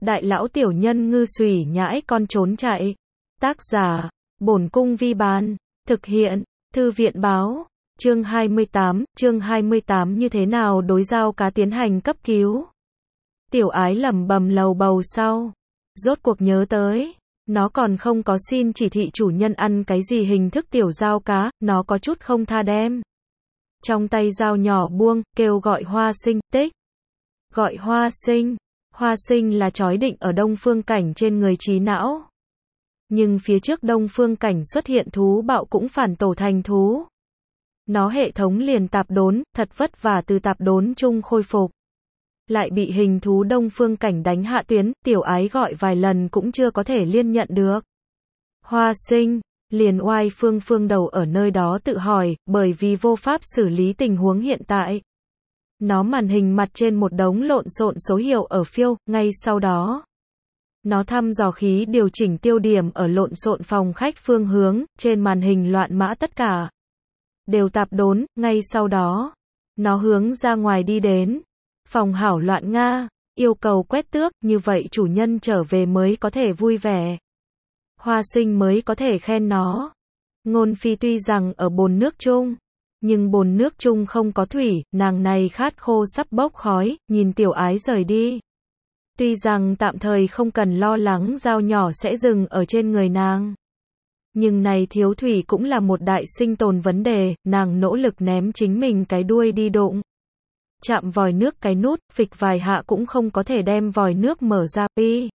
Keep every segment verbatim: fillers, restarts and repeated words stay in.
Đại lão tiểu nhân ngư xùy nhãi con trốn chạy. Tác giả, Bổn Cung Vi Bán. Thực hiện, Thư viện Báo. Chương hai mươi tám, chương hai mươi tám như thế nào đối dao cá tiến hành cấp cứu. Tiểu ái lẩm bẩm lầu bầu sau. Rốt cuộc nhớ tới. Nó còn không có xin chỉ thị chủ nhân ăn cái gì hình thức tiểu dao cá, nó có chút không tha đem. Trong tay dao nhỏ buông, kêu gọi Hoa Sinh, tích. Gọi Hoa Sinh. Hoa Sinh là trói định ở Đông Phương Cảnh trên người trí não. Nhưng phía trước Đông Phương Cảnh xuất hiện thú bạo cũng phản tổ thành thú. Nó hệ thống liền tạp đốn, thật vất vả từ tạp đốn chung khôi phục. Lại bị hình thú Đông Phương Cảnh đánh hạ tuyến, tiểu ái gọi vài lần cũng chưa có thể liên nhận được. Hoa Sinh, liền oai phương phương đầu ở nơi đó tự hỏi, bởi vì vô pháp xử lý tình huống hiện tại. Nó màn hình mặt trên một đống lộn xộn số hiệu ở phiêu, ngay sau đó. Nó thăm dò khí điều chỉnh tiêu điểm ở lộn xộn phòng khách phương hướng, trên màn hình loạn mã tất cả. Đều tạp đốn, ngay sau đó. Nó hướng ra ngoài đi đến. Phòng hảo loạn Nga, yêu cầu quét tước, như vậy chủ nhân trở về mới có thể vui vẻ. Hoa Sinh mới có thể khen nó. Ngôn Phi tuy rằng ở bồn nước chung, nhưng bồn nước chung không có thủy, nàng này khát khô sắp bốc khói, nhìn tiểu ái rời đi. Tuy rằng tạm thời không cần lo lắng dao nhỏ sẽ dừng ở trên người nàng. Nhưng này thiếu thủy cũng là một đại sinh tồn vấn đề, nàng nỗ lực ném chính mình cái đuôi đi đụng. Chạm vòi nước cái nút, phịch vài hạ cũng không có thể đem vòi nước mở ra, pi.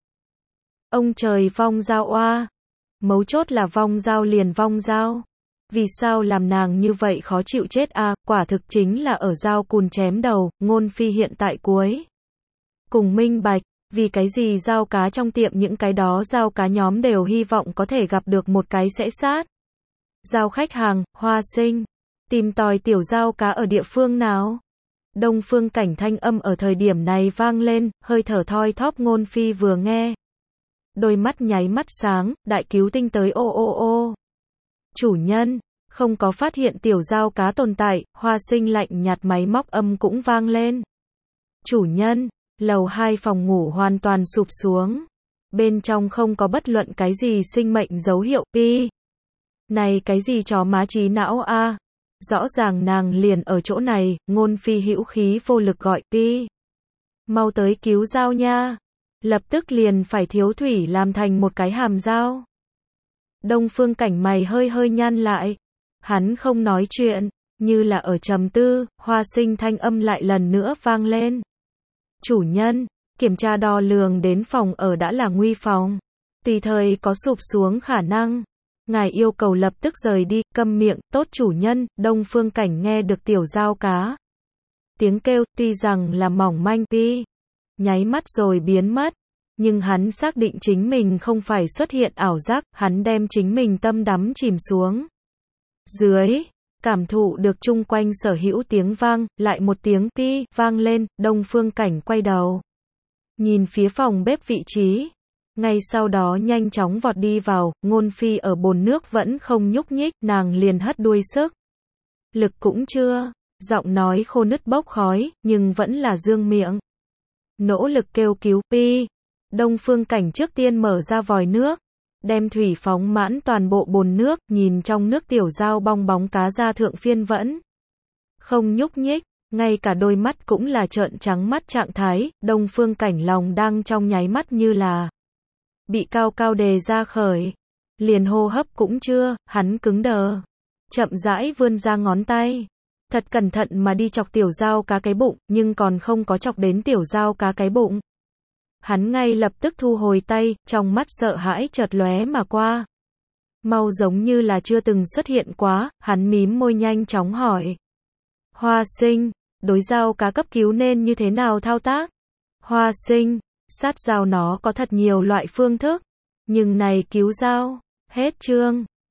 Ông trời vong dao oa. Mấu chốt là vong dao liền vong dao. Vì sao làm nàng như vậy khó chịu chết a, à, quả thực chính là ở dao cùn chém đầu, Ngôn Phi hiện tại cuối. Cùng minh bạch, vì cái gì dao cá trong tiệm những cái đó dao cá nhóm đều hy vọng có thể gặp được một cái sẽ sát. Giao khách hàng, Hoa Sinh. Tìm tòi tiểu dao cá ở địa phương nào? Đông Phương Cảnh thanh âm ở thời điểm này vang lên, hơi thở thoi thóp Ngôn Phi vừa nghe. Đôi mắt nháy mắt sáng, đại cứu tinh tới ô ô ô. Chủ nhân, không có phát hiện tiểu dao cá tồn tại, Hoa Sinh lạnh nhạt máy móc âm cũng vang lên. Chủ nhân, lầu hai phòng ngủ hoàn toàn sụp xuống. Bên trong không có bất luận cái gì sinh mệnh dấu hiệu, pi. Này cái gì chó má trí não a? À? Rõ ràng nàng liền ở chỗ này, Ngôn Phi hữu khí vô lực gọi, pi. Mau tới cứu dao nha. Lập tức liền phải thiếu thủy làm thành một cái hàm dao. Đông Phương Cảnh mày hơi hơi nhăn lại. Hắn không nói chuyện, như là ở trầm tư, Hoa Sinh thanh âm lại lần nữa vang lên. Chủ nhân, kiểm tra đo lường đến phòng ở đã là nguy phòng. Tùy thời có sụp xuống khả năng. Ngài yêu cầu lập tức rời đi, câm miệng, tốt chủ nhân. Đông Phương Cảnh nghe được tiểu dao cá. Tiếng kêu, tuy rằng là mỏng manh, pi. Nháy mắt rồi biến mất. Nhưng hắn xác định chính mình không phải xuất hiện ảo giác, hắn đem chính mình tâm đắm chìm xuống. Dưới, cảm thụ được chung quanh sở hữu tiếng vang, lại một tiếng pi vang lên, Đông Phương Cảnh quay đầu. Nhìn phía phòng bếp vị trí. Ngay sau đó nhanh chóng vọt đi vào, Ngôn Phi ở bồn nước vẫn không nhúc nhích, nàng liền hất đuôi sức. Lực cũng chưa, giọng nói khô nứt bốc khói, nhưng vẫn là dương miệng. Nỗ lực kêu cứu, pi. Đông Phương Cảnh trước tiên mở ra vòi nước, đem thủy phóng mãn toàn bộ bồn nước, nhìn trong nước tiểu dao bong bóng cá ra thượng phiên vẫn không nhúc nhích, ngay cả đôi mắt cũng là trợn trắng mắt trạng thái, Đông Phương Cảnh lòng đang trong nháy mắt như là bị cao cao đề ra khởi, liền hô hấp cũng chưa, hắn cứng đờ, chậm rãi vươn ra ngón tay, thật cẩn thận mà đi chọc tiểu dao cá cái bụng, nhưng còn không có chọc đến tiểu dao cá cái bụng. Hắn ngay lập tức thu hồi tay, trong mắt sợ hãi chợt lóe mà qua. Mau giống như là chưa từng xuất hiện quá, hắn mím môi nhanh chóng hỏi. Hoa Sinh, đối dao cá cấp cứu nên như thế nào thao tác? Hoa Sinh, sát dao nó có thật nhiều loại phương thức, nhưng này cứu dao, hết chương.